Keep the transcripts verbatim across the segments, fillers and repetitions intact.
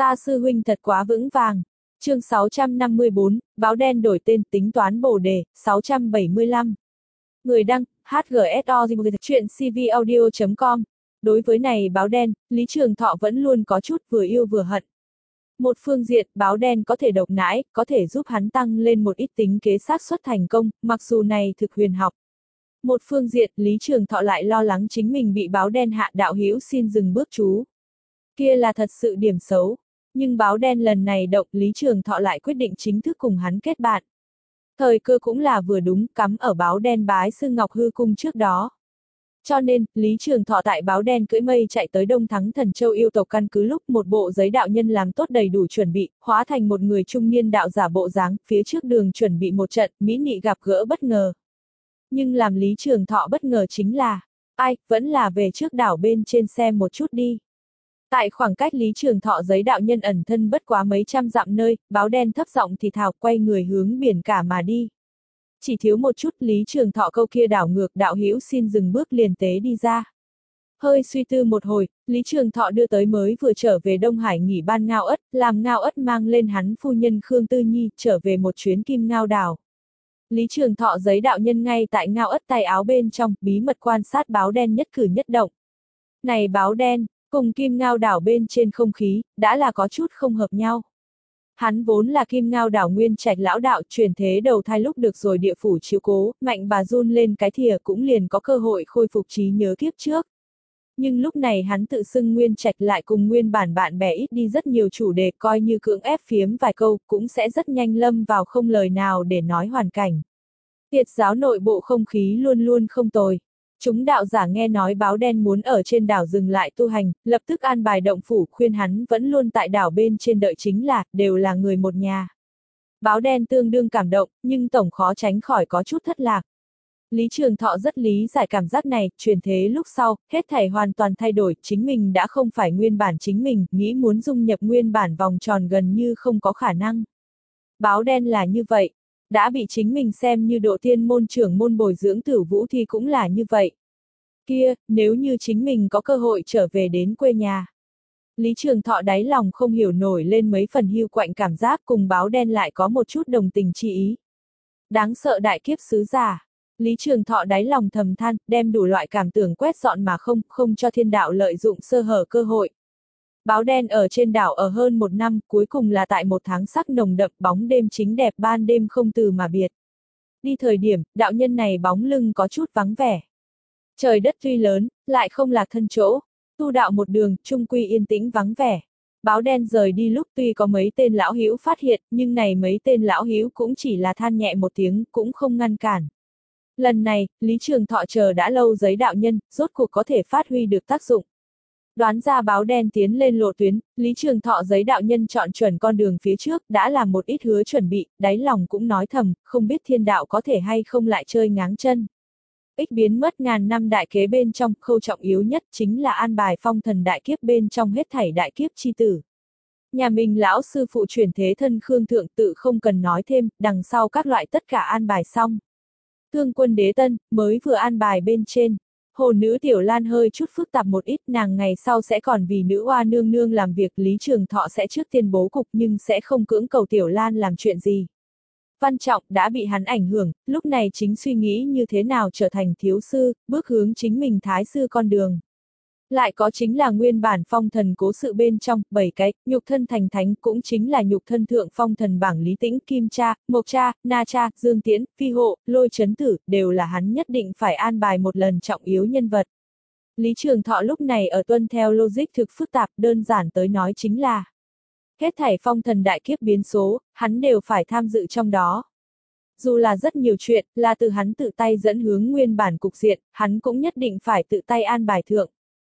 Ta sư huynh thật quá vững vàng. Chương sáu trăm năm mươi bốn, báo đen đổi tên tính toán bổ đề, sáu trăm bảy mươi lăm. Người đăng, hát giê ét o chuyện c v audio chấm com. Đối với này báo đen, Lý Trường Thọ vẫn luôn có chút vừa yêu vừa hận. Một phương diện, báo đen có thể độc nãi, có thể giúp hắn tăng lên một ít tính kế xác suất thành công, mặc dù này thực huyền học. Một phương diện, Lý Trường Thọ lại lo lắng chính mình bị báo đen hạ đạo hữu xin dừng bước chú. Kia là thật sự điểm xấu. Nhưng báo đen lần này động, Lý Trường Thọ lại quyết định chính thức cùng hắn kết bạn. Thời cơ cũng là vừa đúng, cắm ở báo đen bái sư Ngọc Hư Cung trước đó. Cho nên, Lý Trường Thọ tại báo đen cưỡi mây chạy tới Đông Thắng Thần Châu yêu tộc căn cứ lúc một bộ giấy đạo nhân làm tốt đầy đủ chuẩn bị, hóa thành một người trung niên đạo giả bộ dáng, phía trước đường chuẩn bị một trận, mỹ nị gặp gỡ bất ngờ. Nhưng làm Lý Trường Thọ bất ngờ chính là, ai, vẫn là về trước đảo bên trên xem một chút đi. Tại khoảng cách Lý Trường Thọ giấy đạo nhân ẩn thân bất quá mấy trăm dặm nơi, báo đen thấp giọng thì thào quay người hướng biển cả mà đi. Chỉ thiếu một chút Lý Trường Thọ câu kia đảo ngược đạo hữu xin dừng bước liền tế đi ra. Hơi suy tư một hồi, Lý Trường Thọ đưa tới mới vừa trở về Đông Hải nghỉ ban Ngao Ất, làm Ngao Ất mang lên hắn phu nhân Khương Tư Nhi trở về một chuyến Kim Ngao đảo. Lý Trường Thọ giấy đạo nhân ngay tại Ngao Ất tay áo bên trong, bí mật quan sát báo đen nhất cử nhất động. Này báo đen, cùng Kim Ngao đảo bên trên không khí, đã là có chút không hợp nhau. Hắn vốn là Kim Ngao đảo nguyên trạch lão đạo truyền thế đầu thai lúc được rồi địa phủ chiếu cố, mạnh bà run lên cái thìa cũng liền có cơ hội khôi phục trí nhớ kiếp trước. Nhưng lúc này hắn tự xưng nguyên trạch lại cùng nguyên bản bạn bè ít đi rất nhiều chủ đề coi như cưỡng ép phiếm vài câu cũng sẽ rất nhanh lâm vào không lời nào để nói hoàn cảnh. Tiệt giáo nội bộ không khí luôn luôn không tồi. Chúng đạo giả nghe nói báo đen muốn ở trên đảo dừng lại tu hành, lập tức an bài động phủ khuyên hắn vẫn luôn tại đảo bên trên đợi chính là, đều là người một nhà. Báo đen tương đương cảm động, nhưng tổng khó tránh khỏi có chút thất lạc. Lý Trường Thọ rất lý giải cảm giác này, truyền thế lúc sau, hết thảy hoàn toàn thay đổi, chính mình đã không phải nguyên bản chính mình, nghĩ muốn dung nhập nguyên bản vòng tròn gần như không có khả năng. Báo đen là như vậy. Đã bị chính mình xem như độ tiên môn trưởng môn bồi dưỡng Tử Vũ thì cũng là như vậy. Kia, nếu như chính mình có cơ hội trở về đến quê nhà. Lý Trường Thọ đáy lòng không hiểu nổi lên mấy phần hiu quạnh cảm giác cùng báo đen lại có một chút đồng tình chi ý. Đáng sợ đại kiếp sứ giả. Lý Trường Thọ đáy lòng thầm than, đem đủ loại cảm tưởng quét dọn mà không, không cho thiên đạo lợi dụng sơ hở cơ hội. Báo đen ở trên đảo ở hơn một năm, cuối cùng là tại một tháng sắc nồng đậm bóng đêm chính đẹp ban đêm không từ mà biệt. Đi thời điểm, đạo nhân này bóng lưng có chút vắng vẻ. Trời đất tuy lớn, lại không lạc thân chỗ. Tu đạo một đường, trung quy yên tĩnh vắng vẻ. Báo đen rời đi lúc tuy có mấy tên lão hữu phát hiện, nhưng này mấy tên lão hữu cũng chỉ là than nhẹ một tiếng, cũng không ngăn cản. Lần này, Lý Trường Thọ chờ đã lâu giấy đạo nhân, rốt cuộc có thể phát huy được tác dụng. Đoán ra báo đen tiến lên lộ tuyến, Lý Trường Thọ giấy đạo nhân chọn chuẩn con đường phía trước, đã làm một ít hứa chuẩn bị, đáy lòng cũng nói thầm, không biết thiên đạo có thể hay không lại chơi ngáng chân. Ích biến mất ngàn năm đại kế bên trong, khâu trọng yếu nhất chính là an bài phong thần đại kiếp bên trong hết thảy đại kiếp chi tử. Nhà mình lão sư phụ chuyển thế thân Khương Thượng tự không cần nói thêm, đằng sau các loại tất cả an bài xong. Thương quân đế tân, mới vừa an bài bên trên. Hồ nữ Tiểu Lan hơi chút phức tạp một ít, nàng ngày sau sẽ còn vì nữ oa nương nương làm việc, Lý Trường Thọ sẽ trước tiên bố cục nhưng sẽ không cưỡng cầu Tiểu Lan làm chuyện gì. Văn Trọng đã bị hắn ảnh hưởng, lúc này chính suy nghĩ như thế nào trở thành thiếu sư, bước hướng chính mình thái sư con đường. Lại có chính là nguyên bản phong thần cố sự bên trong, bảy cái, nhục thân thành thánh cũng chính là nhục thân thượng phong thần bảng Lý Tĩnh, Kim Cha, Mộc Cha, Na Cha, Dương Tiễn, Phi Hộ, Lôi Chấn Tử, đều là hắn nhất định phải an bài một lần trọng yếu nhân vật. Lý Trường Thọ lúc này ở tuân theo logic thực phức tạp, đơn giản tới nói chính là hết thảy phong thần đại kiếp biến số, hắn đều phải tham dự trong đó. Dù là rất nhiều chuyện, là từ hắn tự tay dẫn hướng nguyên bản cục diện, hắn cũng nhất định phải tự tay an bài thượng.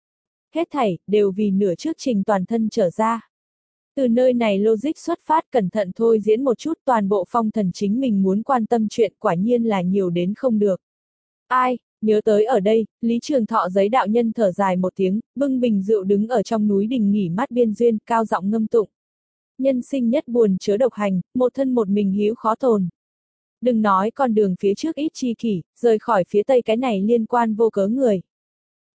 Hết thảy, đều vì nửa trước trình toàn thân trở ra. Từ nơi này logic xuất phát cẩn thận thôi diễn một chút toàn bộ phong thần chính mình muốn quan tâm chuyện quả nhiên là nhiều đến không được. Ai, nhớ tới ở đây, Lý Trường Thọ giấy đạo nhân thở dài một tiếng, bưng bình rượu đứng ở trong núi đình nghỉ mát biên duyên, cao giọng ngâm tụng. Nhân sinh nhất buồn chớ độc hành, một thân một mình hữu khó tồn. Đừng nói con đường phía trước ít chi kỷ, rời khỏi phía tây cái này liên quan vô cớ người.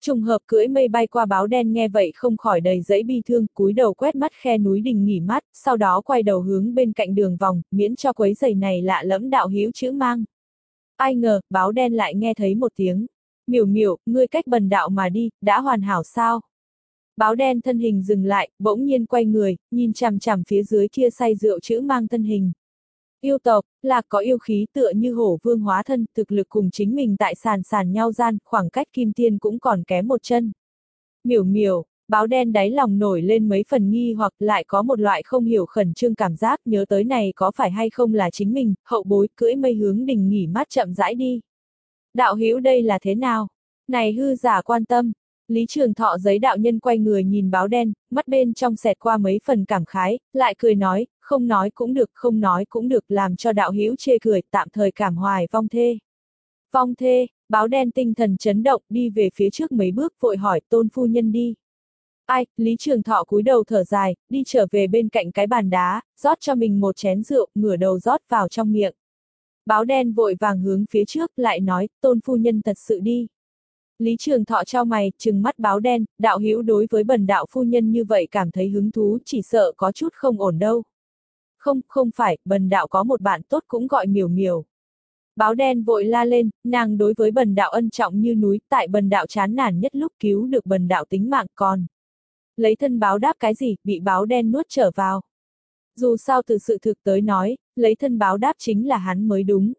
Trùng hợp cưỡi mây bay qua báo đen nghe vậy không khỏi đầy dẫy bi thương, cúi đầu quét mắt khe núi đình nghỉ mát, sau đó quay đầu hướng bên cạnh đường vòng, miễn cho quấy giày này lạ lẫm đạo hữu chữ mang. Ai ngờ, báo đen lại nghe thấy một tiếng. Miểu miểu, ngươi cách bần đạo mà đi, đã hoàn hảo sao? Báo đen thân hình dừng lại, bỗng nhiên quay người, nhìn chằm chằm phía dưới kia say rượu chữ mang thân hình. Yêu tộc, là có yêu khí tựa như hổ vương hóa thân, thực lực cùng chính mình tại sàn sàn nhau gian, khoảng cách kim tiên cũng còn kém một chân. Miểu miểu, báo đen đáy lòng nổi lên mấy phần nghi hoặc lại có một loại không hiểu khẩn trương cảm giác nhớ tới này có phải hay không là chính mình, hậu bối cưỡi mây hướng đình nghỉ mát chậm rãi đi. Đạo hữu đây là thế nào? Này hư giả quan tâm. Lý Trường Thọ giấy đạo nhân quay người nhìn báo đen, mắt bên trong xẹt qua mấy phần cảm khái, lại cười nói, không nói cũng được, không nói cũng được, làm cho đạo hữu chê cười, tạm thời cảm hoài vong thê. Vong thê, báo đen tinh thần chấn động, đi về phía trước mấy bước, vội hỏi, tôn phu nhân đi. Ai, Lý Trường Thọ cúi đầu thở dài, đi trở về bên cạnh cái bàn đá, rót cho mình một chén rượu, ngửa đầu rót vào trong miệng. Báo đen vội vàng hướng phía trước, lại nói, tôn phu nhân thật sự đi. Lý Trường Thọ trao mày, trừng mắt báo đen, đạo hữu đối với bần đạo phu nhân như vậy cảm thấy hứng thú, chỉ sợ có chút không ổn đâu. Không, không phải, bần đạo có một bạn tốt cũng gọi miểu miểu. Báo đen vội la lên, nàng đối với bần đạo ân trọng như núi, tại bần đạo chán nản nhất lúc cứu được bần đạo tính mạng còn. Lấy thân báo đáp cái gì, bị báo đen nuốt trở vào. Dù sao từ sự thực tới nói, lấy thân báo đáp chính là hắn mới đúng.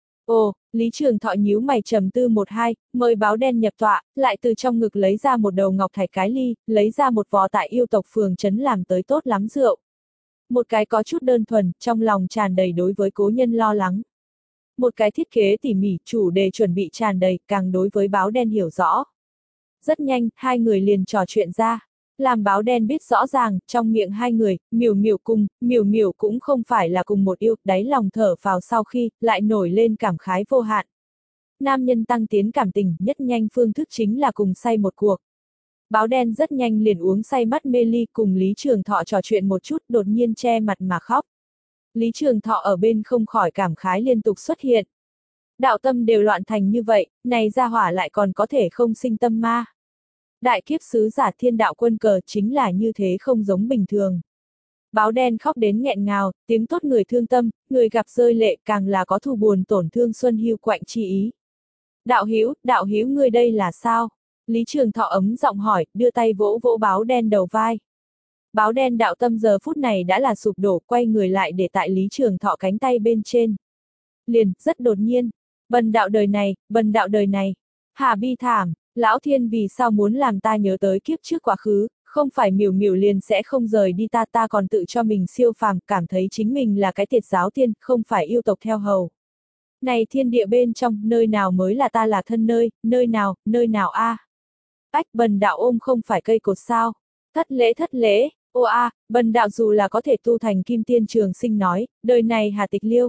Ồ, Lý Trường Thọ nhíu mày trầm tư một hai, mời báo đen nhập tọa, lại từ trong ngực lấy ra một đầu ngọc thạch cái ly, lấy ra một vò tại yêu tộc phường trấn làm tới tốt lắm rượu. Một cái có chút đơn thuần, trong lòng tràn đầy đối với cố nhân lo lắng. Một cái thiết kế tỉ mỉ, chủ đề chuẩn bị tràn đầy, càng đối với báo đen hiểu rõ. Rất nhanh, hai người liền trò chuyện ra. Làm báo đen biết rõ ràng, trong miệng hai người, miểu miểu cùng, miểu miểu cũng không phải là cùng một yêu, đáy lòng thở phào sau khi, lại nổi lên cảm khái vô hạn. Nam nhân tăng tiến cảm tình, nhất nhanh phương thức chính là cùng say một cuộc. Báo đen rất nhanh liền uống say mắt mê ly cùng Lý Trường Thọ trò chuyện một chút, đột nhiên che mặt mà khóc. Lý Trường Thọ ở bên không khỏi cảm khái liên tục xuất hiện. Đạo tâm đều loạn thành như vậy, này ra hỏa lại còn có thể không sinh tâm ma. Đại kiếp sứ giả thiên đạo quân cờ chính là như thế không giống bình thường. Báo đen khóc đến nghẹn ngào, tiếng tốt người thương tâm, người gặp rơi lệ càng là có thù buồn tổn thương xuân hưu quạnh chi ý. Đạo hữu, đạo hữu ngươi đây là sao? Lý Trường Thọ ấm giọng hỏi, đưa tay vỗ vỗ báo đen đầu vai. Báo đen đạo tâm giờ phút này đã là sụp đổ, quay người lại để tại Lý Trường Thọ cánh tay bên trên. Liền, rất đột nhiên. Bần đạo đời này, bần đạo đời này. Hà bi thảm. Lão thiên vì sao muốn làm ta nhớ tới kiếp trước quá khứ, không phải miểu miểu liền sẽ không rời đi ta, ta còn tự cho mình siêu phàm, cảm thấy chính mình là cái tiệt giáo tiên, không phải yêu tộc theo hầu. Này thiên địa bên trong, nơi nào mới là ta là thân nơi, nơi nào, nơi nào a? À? Ách, bần đạo ôm không phải cây cột sao? Thất lễ thất lễ, ô a, à, bần đạo dù là có thể tu thành kim tiên trường sinh nói, đời này Hà Tịch Liêu.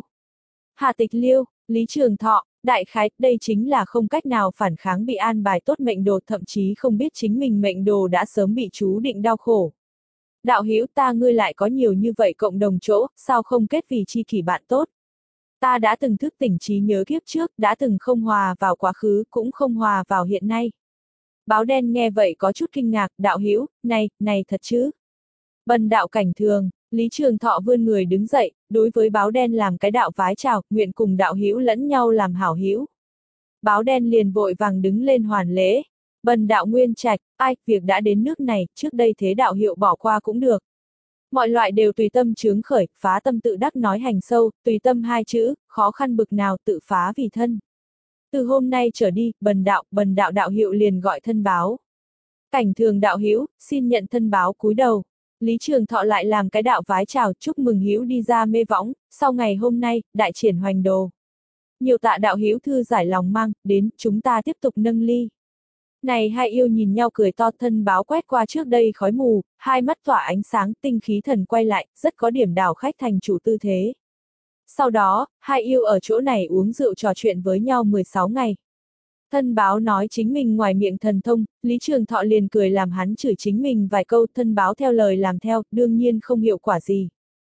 Hà Tịch Liêu, Lý Trường Thọ. Đại khái, đây chính là không cách nào phản kháng bị an bài tốt mệnh đồ, thậm chí không biết chính mình mệnh đồ đã sớm bị chú định đau khổ. Đạo hữu ta ngươi lại có nhiều như vậy cộng đồng chỗ, sao không kết vì chi kỷ bạn tốt? Ta đã từng thức tỉnh trí nhớ kiếp trước, đã từng không hòa vào quá khứ, cũng không hòa vào hiện nay. Báo đen nghe vậy có chút kinh ngạc, đạo hữu, này, này thật chứ? Bần đạo cảnh thường. Lý Trường Thọ vươn người đứng dậy, đối với báo đen làm cái đạo vái chào, nguyện cùng đạo hữu lẫn nhau làm hảo hữu. Báo đen liền vội vàng đứng lên hoàn lễ. Bần đạo nguyên trạch, ai, việc đã đến nước này, trước đây thế đạo hiệu bỏ qua cũng được. Mọi loại đều tùy tâm chướng khởi, phá tâm tự đắc nói hành sâu, tùy tâm hai chữ, khó khăn bực nào tự phá vì thân. Từ hôm nay trở đi, bần đạo, bần đạo đạo hiệu liền gọi thân báo. Cảnh thường đạo hữu, xin nhận thân báo cúi đầu. Lý Trường Thọ lại làm cái đạo vái chào chúc mừng hữu đi ra mê võng, sau ngày hôm nay, đại triển hoành đồ. Nhiều tạ đạo hữu thư giải lòng mang, đến, chúng ta tiếp tục nâng ly. Này hai yêu nhìn nhau cười to, thân báo quét qua trước đây khói mù, hai mắt tỏa ánh sáng, tinh khí thần quay lại, rất có điểm đảo khách thành chủ tư thế. Sau đó, hai yêu ở chỗ này uống rượu trò chuyện với nhau mười sáu ngày. Thân báo nói chính mình ngoài miệng thần thông, Lý Trường Thọ liền cười làm hắn chửi chính mình vài câu, thân báo theo lời làm theo, đương nhiên không hiệu quả gì.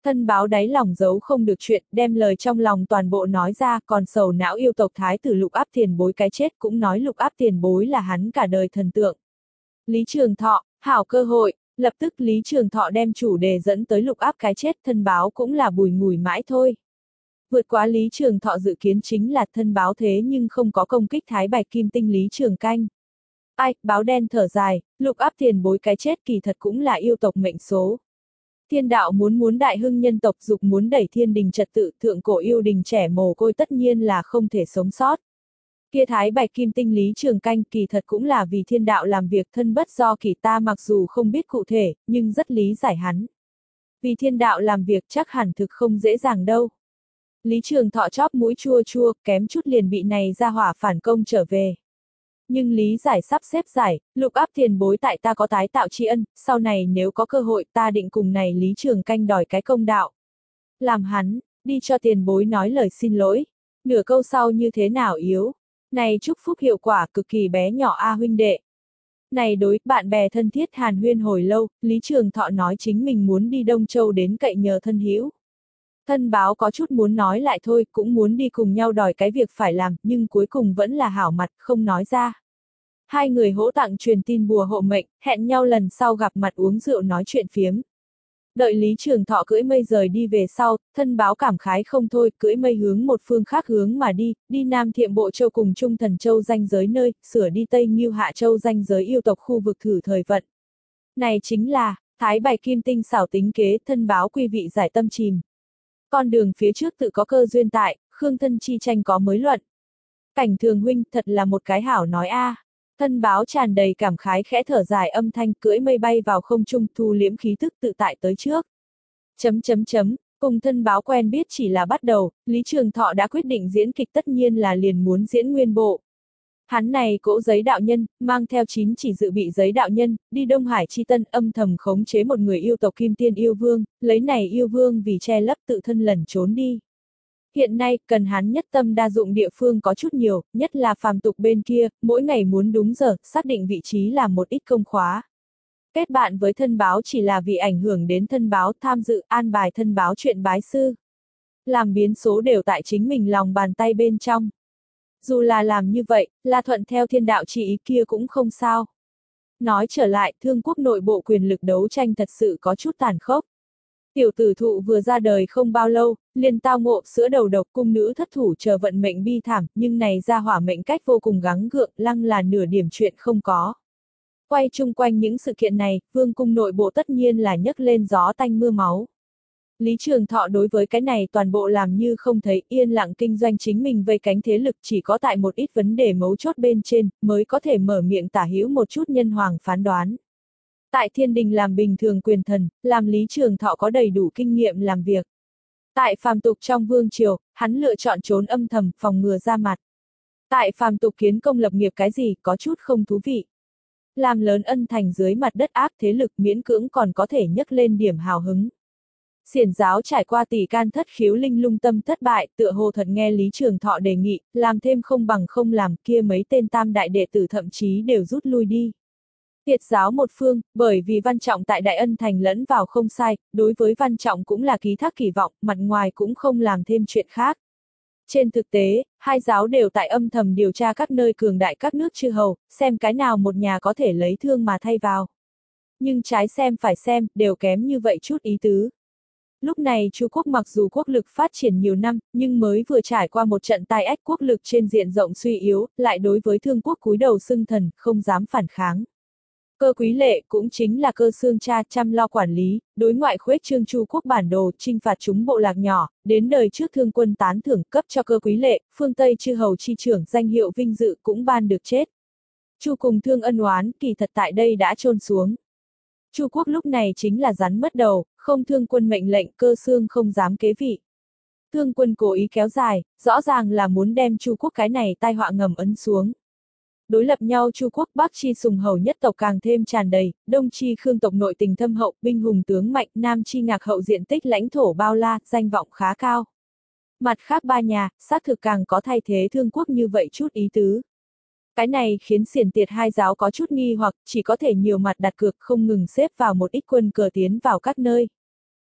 Thân báo đáy lòng giấu không được chuyện, đem lời trong lòng toàn bộ nói ra, còn sầu não yêu tộc thái tử Lục Áp tiền bối cái chết cũng nói Lục Áp tiền bối là hắn cả đời thần tượng. Lý Trường Thọ, hảo cơ hội, lập tức Lý Trường Thọ đem chủ đề dẫn tới Lục Áp cái chết, thân báo cũng là bùi ngùi mãi thôi. Vượt quá Lý Trường Thọ dự kiến chính là thân báo thế nhưng không có công kích thái bạch kim tinh Lý Trường Canh. Ai, báo đen thở dài, Lục Áp tiền bối cái chết kỳ thật cũng là yêu tộc mệnh số. Thiên đạo muốn muốn đại hưng nhân tộc, dục muốn đẩy thiên đình trật tự, thượng cổ yêu đình trẻ mồ côi tất nhiên là không thể sống sót. Kia thái bạch kim tinh Lý Trường Canh kỳ thật cũng là vì thiên đạo làm việc, thân bất do kỳ, ta mặc dù không biết cụ thể, nhưng rất lý giải hắn. Vì thiên đạo làm việc chắc hẳn thực không dễ dàng đâu. Lý Trường Thọ chóp mũi chua chua, kém chút liền bị này ra hỏa phản công trở về. Nhưng lý giải sắp xếp giải, Lục Áp tiền bối tại ta có tái tạo tri ân, sau này nếu có cơ hội ta định cùng này Lý Trường Canh đòi cái công đạo. Làm hắn, đi cho tiền bối nói lời xin lỗi. Nửa câu sau như thế nào yếu. Này chúc phúc hiệu quả cực kỳ bé nhỏ a huynh đệ. Này đối, bạn bè thân thiết hàn huyên hồi lâu, Lý Trường Thọ nói chính mình muốn đi Đông Châu đến cậy nhờ thân hữu. Thân báo có chút muốn nói lại thôi, cũng muốn đi cùng nhau đòi cái việc phải làm, nhưng cuối cùng vẫn là hảo mặt, không nói ra. Hai người hỗ tặng truyền tin bùa hộ mệnh, hẹn nhau lần sau gặp mặt uống rượu nói chuyện phiếm. Đợi Lý Trường Thọ cưỡi mây rời đi về sau, thân báo cảm khái không thôi, cưỡi mây hướng một phương khác hướng mà đi, đi Nam Thiệm Bộ Châu cùng Trung Thần Châu ranh giới nơi, sửa đi Tây Ngưu Hạ Châu ranh giới yêu tộc khu vực thử thời vận. Này chính là, Thái Bạch Kim Tinh xảo tính kế, thân báo quý vị giải tâm chìm. Con đường phía trước tự có cơ duyên tại, Khương thân chi tranh có mới luận. Cảnh Thường huynh thật là một cái hảo nói a. À. Thân báo tràn đầy cảm khái khẽ thở dài âm thanh, cưỡi mây bay vào không trung, thu liễm khí thức tự tại tới trước. Chấm chấm chấm, cùng thân báo quen biết chỉ là bắt đầu, Lý Trường Thọ đã quyết định diễn kịch, tất nhiên là liền muốn diễn nguyên bộ. Hắn này cỗ giấy đạo nhân, mang theo chín chỉ dự bị giấy đạo nhân, đi Đông Hải chi tân, âm thầm khống chế một người yêu tộc Kim Tiên yêu vương, lấy này yêu vương vì che lấp tự thân lẩn trốn đi. Hiện nay, cần hắn nhất tâm đa dụng địa phương có chút nhiều, nhất là phàm tục bên kia, mỗi ngày muốn đúng giờ, xác định vị trí làm một ít công khóa. Kết bạn với thân báo chỉ là vì ảnh hưởng đến thân báo, tham dự, an bài thân báo chuyện bái sư. Làm biến số đều tại chính mình lòng bàn tay bên trong. Dù là làm như vậy, là thuận theo thiên đạo chỉ ý kia cũng không sao. Nói trở lại, Thương quốc nội bộ quyền lực đấu tranh thật sự có chút tàn khốc. Tiểu tử thụ vừa ra đời không bao lâu, liền tao ngộ sữa đầu độc, cung nữ thất thủ chờ vận mệnh bi thảm, nhưng này ra hỏa mệnh cách vô cùng gắng gượng, lăng là nửa điểm chuyện không có. Quay chung quanh những sự kiện này, vương cung nội bộ tất nhiên là nhấc lên gió tanh mưa máu. Lý Trường Thọ đối với cái này toàn bộ làm như không thấy, yên lặng kinh doanh chính mình vây cánh thế lực, chỉ có tại một ít vấn đề mấu chốt bên trên, mới có thể mở miệng tả hữu một chút nhân hoàng phán đoán. Tại thiên đình làm bình thường quyền thần, làm Lý Trường Thọ có đầy đủ kinh nghiệm làm việc. Tại phàm tục trong vương triều, hắn lựa chọn trốn âm thầm, phòng ngừa ra mặt. Tại phàm tục kiến công lập nghiệp cái gì, có chút không thú vị. Làm lớn ân thành dưới mặt đất ác thế lực miễn cưỡng còn có thể nhấc lên điểm hào hứng. Xiển giáo trải qua tỷ can thất khiếu linh lung tâm thất bại, tựa hồ thật nghe Lý Trường Thọ đề nghị, làm thêm không bằng không làm, kia mấy tên tam đại đệ tử thậm chí đều rút lui đi. Tiệt giáo một phương, bởi vì Văn Trọng tại Đại Ân Thành lẫn vào không sai, đối với Văn Trọng cũng là ký thác kỳ vọng, mặt ngoài cũng không làm thêm chuyện khác. Trên thực tế, hai giáo đều tại âm thầm điều tra các nơi cường đại các nước chư hầu, xem cái nào một nhà có thể lấy thương mà thay vào. Nhưng trái xem phải xem, đều kém như vậy chút ý tứ. Lúc này Chu quốc mặc dù quốc lực phát triển nhiều năm, nhưng mới vừa trải qua một trận tai ách, quốc lực trên diện rộng suy yếu, lại đối với Thương quốc cúi đầu xưng thần, không dám phản kháng. Cơ Quý Lệ cũng chính là Cơ Xương cha chăm lo quản lý, đối ngoại khuếch trương Chu quốc bản đồ, chinh phạt chúng bộ lạc nhỏ, đến đời trước Thương quân tán thưởng cấp cho Cơ Quý Lệ, phương Tây chư hầu chi trưởng danh hiệu vinh dự cũng ban được chết. Chu cùng Thương ân oán, kỳ thật tại đây đã chôn xuống. Chu quốc lúc này chính là rắn mất đầu, không Thương quân mệnh lệnh, Cơ Xương không dám kế vị. Thương quân cố ý kéo dài, rõ ràng là muốn đem Chu quốc cái này tai họa ngầm ấn xuống. Đối lập nhau Chu quốc Bắc chi sùng hầu nhất tộc càng thêm tràn đầy, Đông chi Khương tộc nội tình thâm hậu, binh hùng tướng mạnh, Nam chi Ngạc hậu diện tích lãnh thổ bao la, danh vọng khá cao. Mặt khác ba nhà, xác thực càng có thay thế Thương quốc như vậy chút ý tứ. Cái này khiến Xiển Tiệt hai giáo có chút nghi hoặc, chỉ có thể nhiều mặt đặt cược không ngừng xếp vào một ít quân cờ tiến vào các nơi.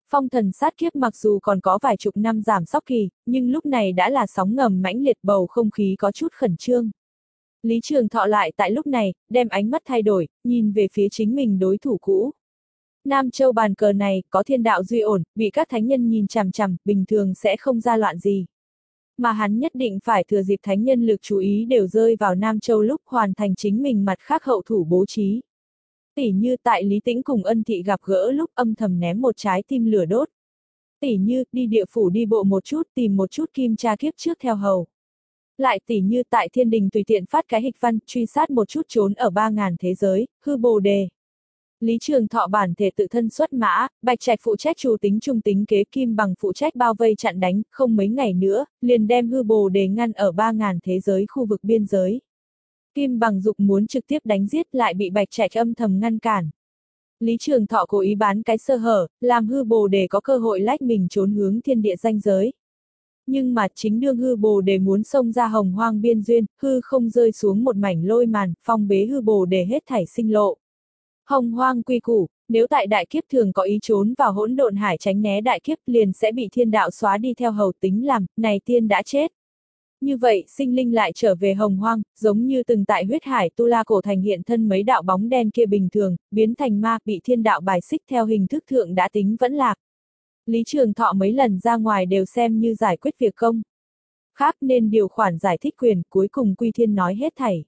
Phong thần sát kiếp mặc dù còn có vài chục năm giảm sóc kỳ, nhưng lúc này đã là sóng ngầm mãnh liệt, bầu không khí có chút khẩn trương. Lý Trường Thọ lại tại lúc này, đem ánh mắt thay đổi, nhìn về phía chính mình đối thủ cũ. Nam Châu bàn cờ này, có thiên đạo duy ổn, bị các thánh nhân nhìn chằm chằm, bình thường sẽ không ra loạn gì. Mà hắn nhất định phải thừa dịp thánh nhân lực chú ý đều rơi vào Nam Châu lúc hoàn thành chính mình mặt khác hậu thủ bố trí. Tỉ như tại Lý Tĩnh cùng Ân Thị gặp gỡ lúc âm thầm ném một trái tim lửa đốt. Tỉ như, đi địa phủ đi bộ một chút tìm một chút kim tra kiếp trước theo hầu. Lại tỉ như tại thiên đình tùy tiện phát cái hịch văn, truy sát một chút trốn ở ba ngàn thế giới, hư bồ đề. Lý Trường Thọ bản thể tự thân xuất mã, Bạch Trạch phụ trách chủ tính trung tính kế, Kim Bằng phụ trách bao vây chặn đánh, không mấy ngày nữa, liền đem hư bồ đề ngăn ở ba ngàn thế giới khu vực biên giới. Kim Bằng dục muốn trực tiếp đánh giết lại bị Bạch Trạch âm thầm ngăn cản. Lý Trường Thọ cố ý bán cái sơ hở, làm hư bồ đề có cơ hội lách mình trốn hướng thiên địa ranh giới. Nhưng mà chính đương hư bồ đề muốn xông ra hồng hoang biên duyên, hư không rơi xuống một mảnh lôi màn, phong bế hư bồ đề hết thảy sinh lộ. Hồng hoang quy củ, nếu tại đại kiếp thường có ý trốn vào hỗn độn hải tránh né đại kiếp liền sẽ bị thiên đạo xóa đi theo hầu tính làm, này tiên đã chết. Như vậy, sinh linh lại trở về hồng hoang, giống như từng tại huyết hải tu la cổ thành hiện thân mấy đạo bóng đen kia bình thường, biến thành ma, bị thiên đạo bài xích theo hình thức thượng đã tính vẫn lạc. Lý Trường Thọ mấy lần ra ngoài đều xem như giải quyết việc công. Khác nên điều khoản giải thích quyền, cuối cùng quy thiên nói hết thảy.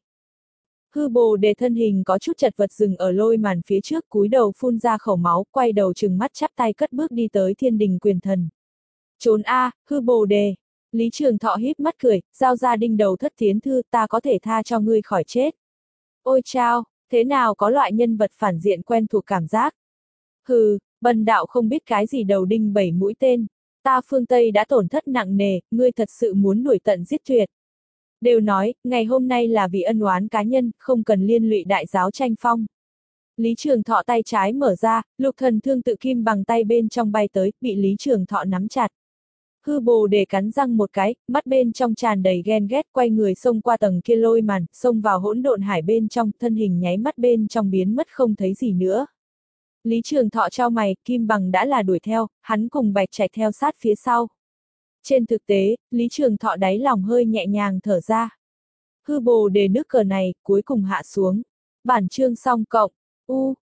Hư bồ đề thân hình có chút chật vật dừng ở lôi màn phía trước, cúi đầu phun ra khẩu máu, quay đầu trừng mắt chắp tay cất bước đi tới thiên đình quyền thần. Trốn a, hư bồ đề. Lý Trường Thọ híp mắt cười, giao ra đinh đầu thất thiến thư, ta có thể tha cho ngươi khỏi chết. Ôi chao, thế nào có loại nhân vật phản diện quen thuộc cảm giác. Hừ, bần đạo không biết cái gì đầu đinh bảy mũi tên. Ta phương Tây đã tổn thất nặng nề, ngươi thật sự muốn đuổi tận giết tuyệt. Đều nói, ngày hôm nay là vì ân oán cá nhân, không cần liên lụy đại giáo tranh phong. Lý Trường Thọ tay trái mở ra, lục thần thương tự kim bằng tay bên trong bay tới, bị Lý Trường Thọ nắm chặt. Hư bồ đề cắn răng một cái, mắt bên trong tràn đầy ghen ghét, quay người xông qua tầng kia lôi màn, xông vào hỗn độn hải bên trong, thân hình nháy mắt bên trong biến mất không thấy gì nữa. Lý Trường Thọ trao mày, kim bằng đã là đuổi theo, hắn cùng Bạch Trạch theo sát phía sau. Trên thực tế, Lý Trường Thọ đáy lòng hơi nhẹ nhàng thở ra. Hư bồ đề nước cờ này, cuối cùng hạ xuống. Bản chương xong cộng. U.